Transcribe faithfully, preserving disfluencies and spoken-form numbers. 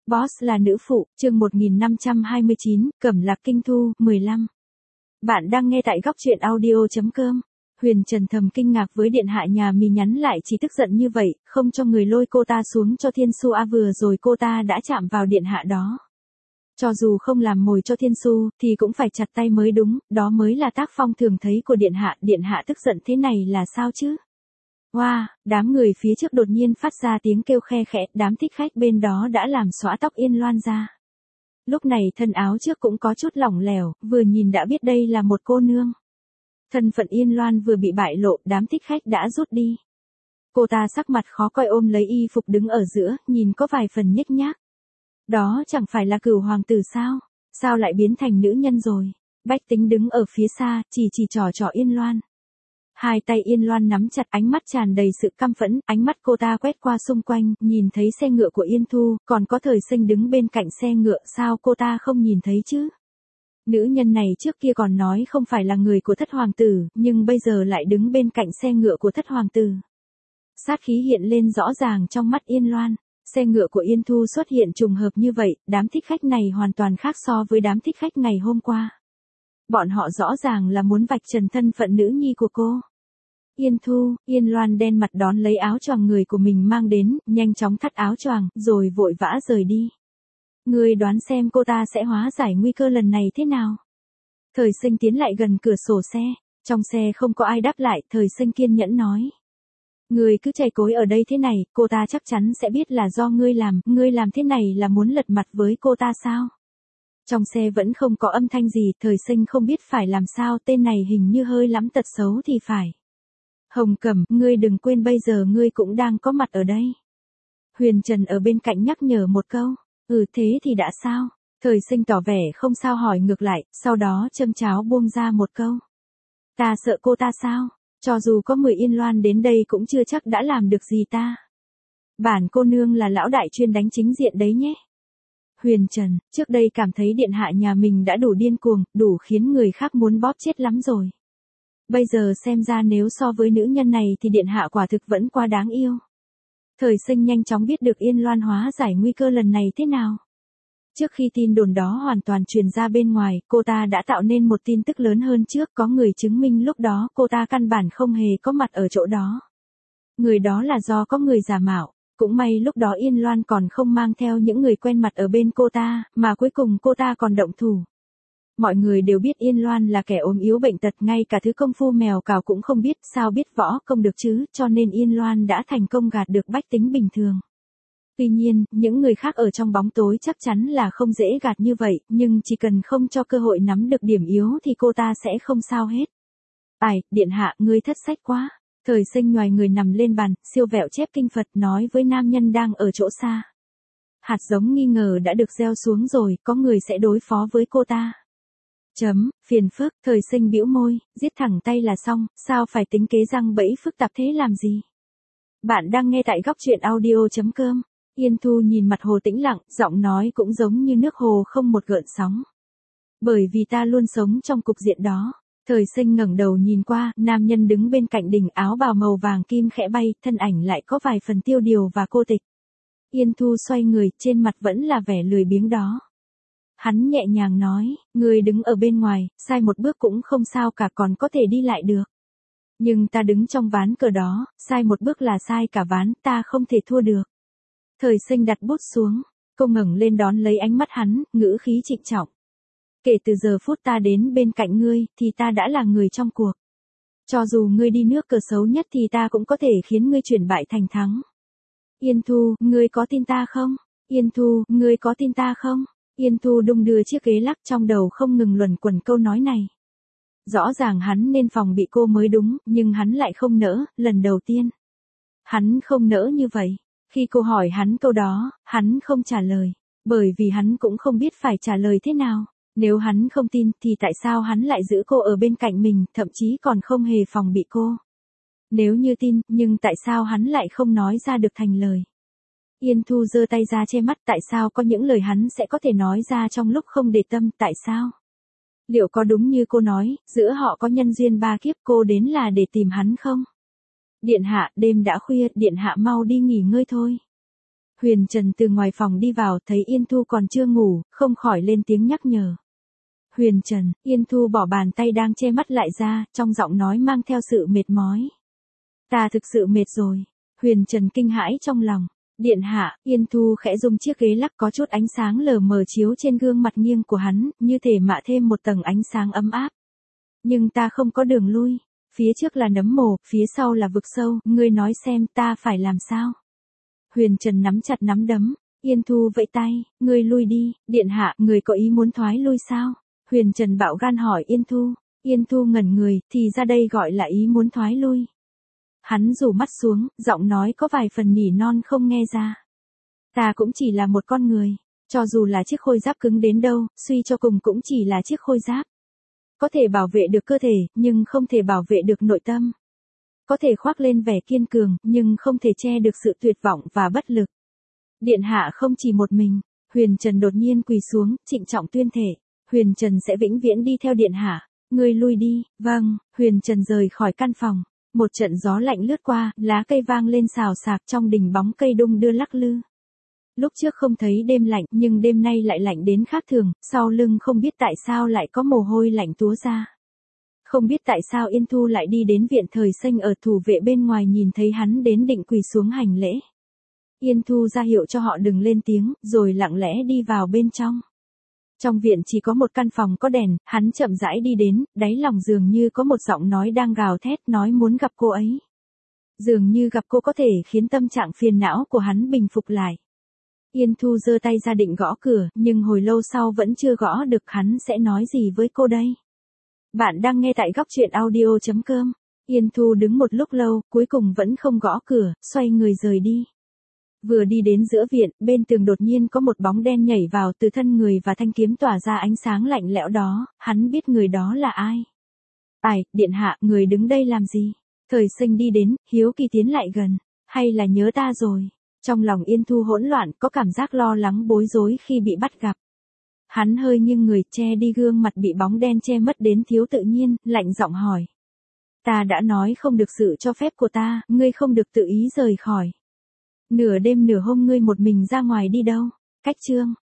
Boss là nữ phụ, chương một nghìn năm trăm hai mươi chín, Cẩm Lạc Kinh Thu, mười lăm. Bạn đang nghe tại góc truyện audio chấm com. Huyền Trần thầm kinh ngạc với điện hạ nhà mình nhắn lại chỉ tức giận như vậy, không cho người lôi cô ta xuống cho Thiên Su a vừa rồi cô ta đã chạm vào điện hạ đó. Cho dù không làm mồi cho Thiên Su, thì cũng phải chặt tay mới đúng, đó mới là tác phong thường thấy của điện hạ, điện hạ tức giận thế này là sao chứ? Wow, đám người phía trước đột nhiên phát ra tiếng kêu khe khẽ, đám thích khách bên đó đã làm xõa tóc Yên Loan ra. Lúc này thân áo trước cũng có chút lỏng lẻo, vừa nhìn đã biết đây là một cô nương. Thân phận Yên Loan vừa bị bại lộ, đám thích khách đã rút đi. Cô ta sắc mặt khó coi ôm lấy y phục đứng ở giữa, nhìn có vài phần nhếch nhác. Đó chẳng phải là Cửu hoàng tử sao? Sao lại biến thành nữ nhân rồi? Bách Tính đứng ở phía xa, chỉ chỉ trò trò Yên Loan. Hai tay Yên Loan nắm chặt, ánh mắt tràn đầy sự căm phẫn, ánh mắt cô ta quét qua xung quanh, nhìn thấy xe ngựa của Yên Thu, còn có Thời Sinh đứng bên cạnh xe ngựa, sao cô ta không nhìn thấy chứ? Nữ nhân này trước kia còn nói không phải là người của thất hoàng tử, nhưng bây giờ lại đứng bên cạnh xe ngựa của thất hoàng tử. Sát khí hiện lên rõ ràng trong mắt Yên Loan, xe ngựa của Yên Thu xuất hiện trùng hợp như vậy, đám thích khách này hoàn toàn khác so với đám thích khách ngày hôm qua. Bọn họ rõ ràng là muốn vạch trần thân phận nữ nhi của cô. Yên Thu, Yên Loan đen mặt đón lấy áo choàng người của mình mang đến, nhanh chóng thắt áo choàng, rồi vội vã rời đi. Người đoán xem cô ta sẽ hóa giải nguy cơ lần này thế nào? Thời Sinh tiến lại gần cửa sổ xe, trong xe không có ai đáp lại, Thời Sinh kiên nhẫn nói. Người cứ chày cối ở đây thế này, cô ta chắc chắn sẽ biết là do ngươi làm, ngươi làm thế này là muốn lật mặt với cô ta sao? Trong xe vẫn không có âm thanh gì, Thời Sinh không biết phải làm sao, tên này hình như hơi lắm tật xấu thì phải. Hồng Cẩm, ngươi đừng quên bây giờ ngươi cũng đang có mặt ở đây. Huyền Trần ở bên cạnh nhắc nhở một câu, ừ thế thì đã sao? Thời Sinh tỏ vẻ không sao hỏi ngược lại, sau đó châm cháo buông ra một câu. Ta sợ cô ta sao? Cho dù có mười Yên Loan đến đây cũng chưa chắc đã làm được gì ta. Bản cô nương là lão đại chuyên đánh chính diện đấy nhé. Huyền Trần, trước đây cảm thấy điện hạ nhà mình đã đủ điên cuồng, đủ khiến người khác muốn bóp chết lắm rồi. Bây giờ xem ra nếu so với nữ nhân này thì điện hạ quả thực vẫn quá đáng yêu. Thời Sinh nhanh chóng biết được Yên Loan hóa giải nguy cơ lần này thế nào. Trước khi tin đồn đó hoàn toàn truyền ra bên ngoài, cô ta đã tạo nên một tin tức lớn hơn trước, có người chứng minh lúc đó cô ta căn bản không hề có mặt ở chỗ đó. Người đó là do có người giả mạo, cũng may lúc đó Yên Loan còn không mang theo những người quen mặt ở bên cô ta, mà cuối cùng cô ta còn động thủ. Mọi người đều biết Yên Loan là kẻ ốm yếu bệnh tật, ngay cả thứ công phu mèo cào cũng không biết, sao biết võ công được chứ, cho nên Yên Loan đã thành công gạt được bách tính bình thường. Tuy nhiên, những người khác ở trong bóng tối chắc chắn là không dễ gạt như vậy, nhưng chỉ cần không cho cơ hội nắm được điểm yếu thì cô ta sẽ không sao hết. Ai, điện hạ, ngươi thất sách quá. Thời Sinh nhoài người nằm lên bàn, siêu vẹo chép kinh Phật nói với nam nhân đang ở chỗ xa. Hạt giống nghi ngờ đã được gieo xuống rồi, có người sẽ đối phó với cô ta. Chấm, phiền phức, Thời Sinh bĩu môi, giết thẳng tay là xong, sao phải tính kế răng bẫy phức tạp thế làm gì? Bạn đang nghe tại góc truyện audio chấm com. Yên Thu nhìn mặt hồ tĩnh lặng, giọng nói cũng giống như nước hồ không một gợn sóng. Bởi vì ta luôn sống trong cục diện đó. Thời Sinh ngẩng đầu nhìn qua, nam nhân đứng bên cạnh đỉnh, áo bào màu vàng kim khẽ bay, thân ảnh lại có vài phần tiêu điều và cô tịch. Yên Thu xoay người, trên mặt vẫn là vẻ lười biếng đó. Hắn nhẹ nhàng nói, người đứng ở bên ngoài, sai một bước cũng không sao cả, còn có thể đi lại được. Nhưng ta đứng trong ván cờ đó, sai một bước là sai cả ván, ta không thể thua được. Thời Sinh đặt bút xuống, cô ngẩng lên đón lấy ánh mắt hắn, ngữ khí trịnh trọng. Kể từ giờ phút ta đến bên cạnh ngươi, thì ta đã là người trong cuộc. Cho dù ngươi đi nước cờ xấu nhất thì ta cũng có thể khiến ngươi chuyển bại thành thắng. Yên Thu, ngươi có tin ta không? Yên Thu, ngươi có tin ta không? Yên Thu đung đưa chiếc ghế lắc, trong đầu không ngừng luẩn quẩn câu nói này. Rõ ràng hắn nên phòng bị cô mới đúng, nhưng hắn lại không nỡ, lần đầu tiên. Hắn không nỡ như vậy. Khi cô hỏi hắn câu đó, hắn không trả lời, bởi vì hắn cũng không biết phải trả lời thế nào. Nếu hắn không tin thì tại sao hắn lại giữ cô ở bên cạnh mình, thậm chí còn không hề phòng bị cô. Nếu như tin, nhưng tại sao hắn lại không nói ra được thành lời. Yên Thu giơ tay ra che mắt, tại sao có những lời hắn sẽ có thể nói ra trong lúc không để tâm, tại sao? Liệu có đúng như cô nói, giữa họ có nhân duyên ba kiếp, cô đến là để tìm hắn không? Điện hạ, đêm đã khuya, điện hạ mau đi nghỉ ngơi thôi. Huyền Trần từ ngoài phòng đi vào thấy Yên Thu còn chưa ngủ, không khỏi lên tiếng nhắc nhở. Huyền Trần, Yên Thu bỏ bàn tay đang che mắt lại ra, trong giọng nói mang theo sự mệt mỏi. Ta thực sự mệt rồi. Huyền Trần kinh hãi trong lòng. Điện hạ, Yên Thu khẽ rung chiếc ghế lắc có chút ánh sáng lờ mờ chiếu trên gương mặt nghiêng của hắn, như thể mạ thêm một tầng ánh sáng ấm áp. Nhưng ta không có đường lui. Phía trước là nấm mồ, phía sau là vực sâu, ngươi nói xem ta phải làm sao? Huyền Trần nắm chặt nắm đấm. Yên Thu vẫy tay, ngươi lui đi, điện hạ, ngươi có ý muốn thoái lui sao? Huyền Trần bạo gan hỏi Yên Thu. Yên Thu ngẩn người, thì ra đây gọi là ý muốn thoái lui. Hắn rủ mắt xuống, giọng nói có vài phần nỉ non không nghe ra. Ta cũng chỉ là một con người, cho dù là chiếc khôi giáp cứng đến đâu, suy cho cùng cũng chỉ là chiếc khôi giáp. Có thể bảo vệ được cơ thể, nhưng không thể bảo vệ được nội tâm. Có thể khoác lên vẻ kiên cường, nhưng không thể che được sự tuyệt vọng và bất lực. Điện hạ không chỉ một mình. Huyền Trần đột nhiên quỳ xuống, trịnh trọng tuyên thể. Huyền Trần sẽ vĩnh viễn đi theo điện hạ. Ngươi lui đi. Vâng. Huyền Trần rời khỏi căn phòng. Một trận gió lạnh lướt qua, lá cây vang lên xào xạc trong đình bóng cây đung đưa lắc lư. Lúc trước không thấy đêm lạnh, nhưng đêm nay lại lạnh đến khác thường, sau lưng không biết tại sao lại có mồ hôi lạnh túa ra. Không biết tại sao Yên Thu lại đi đến viện thời sinh ở thủ vệ bên ngoài nhìn thấy hắn đến định quỳ xuống hành lễ. Yên Thu ra hiệu cho họ đừng lên tiếng, rồi lặng lẽ đi vào bên trong. Trong viện chỉ có một căn phòng có đèn, hắn chậm rãi đi đến, đáy lòng dường như có một giọng nói đang gào thét nói muốn gặp cô ấy. Dường như gặp cô có thể khiến tâm trạng phiền não của hắn bình phục lại. Yên Thu giơ tay ra định gõ cửa, nhưng hồi lâu sau vẫn chưa gõ được, hắn sẽ nói gì với cô đây? Bạn đang nghe tại góc truyện audio chấm com. Yên Thu đứng một lúc lâu, cuối cùng vẫn không gõ cửa, xoay người rời đi. Vừa đi đến giữa viện, bên tường đột nhiên có một bóng đen nhảy vào từ thân người và thanh kiếm tỏa ra ánh sáng lạnh lẽo đó, hắn biết người đó là ai. Ai, điện hạ, người đứng đây làm gì? Thời sinh đi đến, hiếu kỳ tiến lại gần, hay là nhớ ta rồi? Trong lòng Yên Thu hỗn loạn, có cảm giác lo lắng bối rối khi bị bắt gặp. Hắn hơi nghiêng người, che đi gương mặt bị bóng đen che mất đến thiếu tự nhiên, lạnh giọng hỏi. Ta đã nói không được sự cho phép của ta, ngươi không được tự ý rời khỏi. Nửa đêm nửa hôm ngươi một mình ra ngoài đi đâu? Cách chương.